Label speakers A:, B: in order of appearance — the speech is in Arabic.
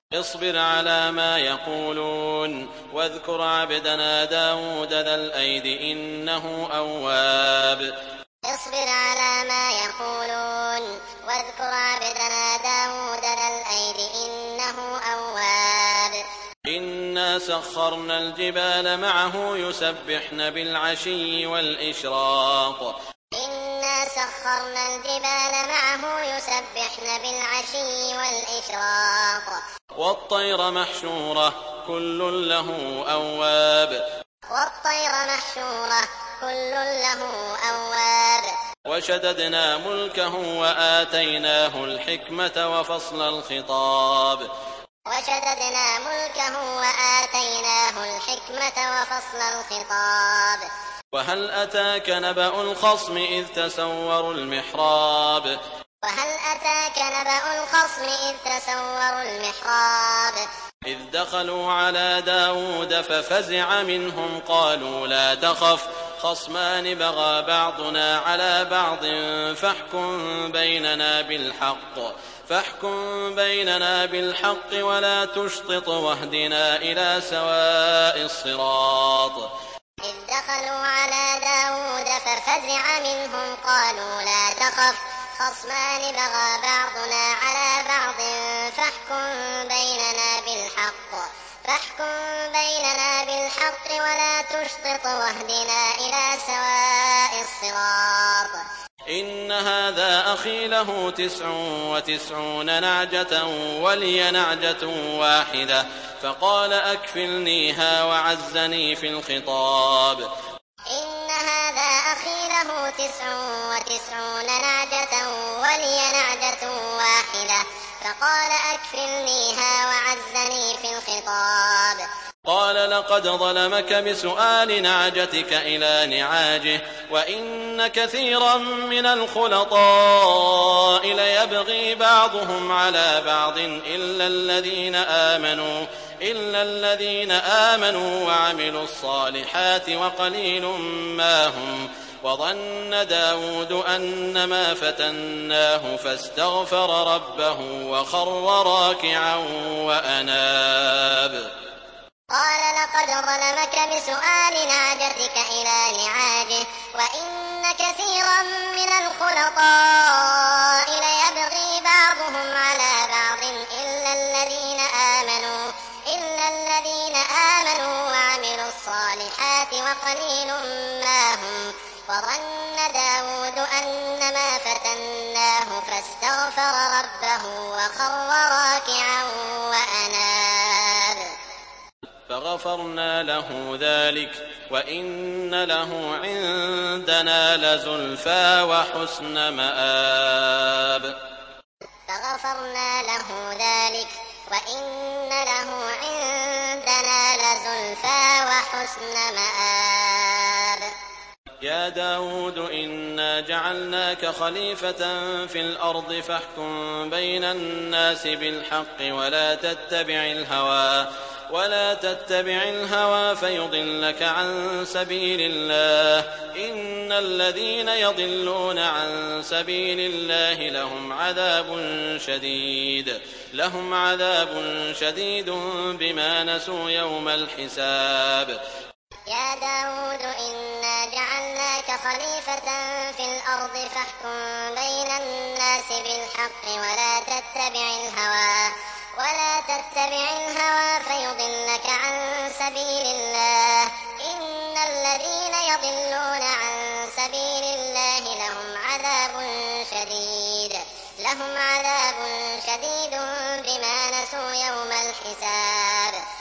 A: اصبر على ما يقولون واذكر عبدنا داود ذا الأيد إنه أواب.
B: اصبر على ما يقولون واذكر عبدنا داود ذا الأيد إنه أواب.
A: إنا سخرنا الجبال معه يسبحن بالعشي والإشراق.
B: إنا سخرنا الجبال معه يسبحن بالعشي والإشراق.
A: والطير محشورة كل له أواب.
B: والطير محشورة كل له أواب.
A: وشددنا ملكه وآتيناه الحكمة وفصل الخطاب.
B: وشددنا ملكه وآتيناه الحكمة وفصل الخطاب.
A: وهل أتاك نبأ الخصم إذ تسوروا المحراب.
B: وهل أتاك نبأ الخصم إذ تسوروا المحراب.
A: إذ دخلوا على داود ففزع منهم قالوا لا تخف خصمان بغى بعضنا على بعض فاحكم بيننا بالحق ولا تشطط واهدنا إلى سواء الصراط.
B: إذ دخلوا على داود ففزع منهم قالوا لا تخف خصمان بغى بعضنا على بعض فاحكم بيننا بالحق ولا تشطط واهدنا إلى سواء الصراط.
A: إن هذا أخي له 99 نعجة ولي نعجة واحدة فقال أكفلنيها وعزني في الخطاب.
B: إن هذا أخي له 99 نعجة ولي نعجة واحدة فقال أكفلنيها وعزني في الخطاب.
A: قال لقد ظلمك بسؤال نعجتك إلى نعاجه وإن كثيرا من الخلطاء ليبغي بعضهم على بعض إلا الذين آمنوا وعملوا الصالحات وقليل ما هم. وظن داود أنما فتناه فاستغفر ربه وخر راكعا وأناب.
B: قال لقد ظلمك بسؤال نعجتك إلى نعاجه وإن كثيرا من الخلطاء ليبغي بعضهم على بعض إلا الذين آمنوا وعملوا الصالحات وقليل ما هم. وظن داود أنما فتناه فاستغفر ربه وخر راكعا وأناب.
A: فغفرنا له ذلك وإن له عندنا لزلفى وحسن مآب.
B: فغفرنا له ذلك وإن له عندنا لزلفى وحسن مآب.
A: يا داود إنا جعلناك خليفة في الأرض فاحكم بين الناس بالحق ولا تتبع الهوى فيضلك عن سبيل الله. إن الذين يضلون عن سبيل الله لهم عذاب شديد بما نسوا يوم الحساب.
B: يا داود إنا جعلناك خليفة في الأرض فاحكم بين الناس بالحق ولا تتبع الهوى فيضلك عن سبيل الله. إن الذين يضلون عن سبيل الله لهم عذاب شديد بما نسوا يوم الحساب.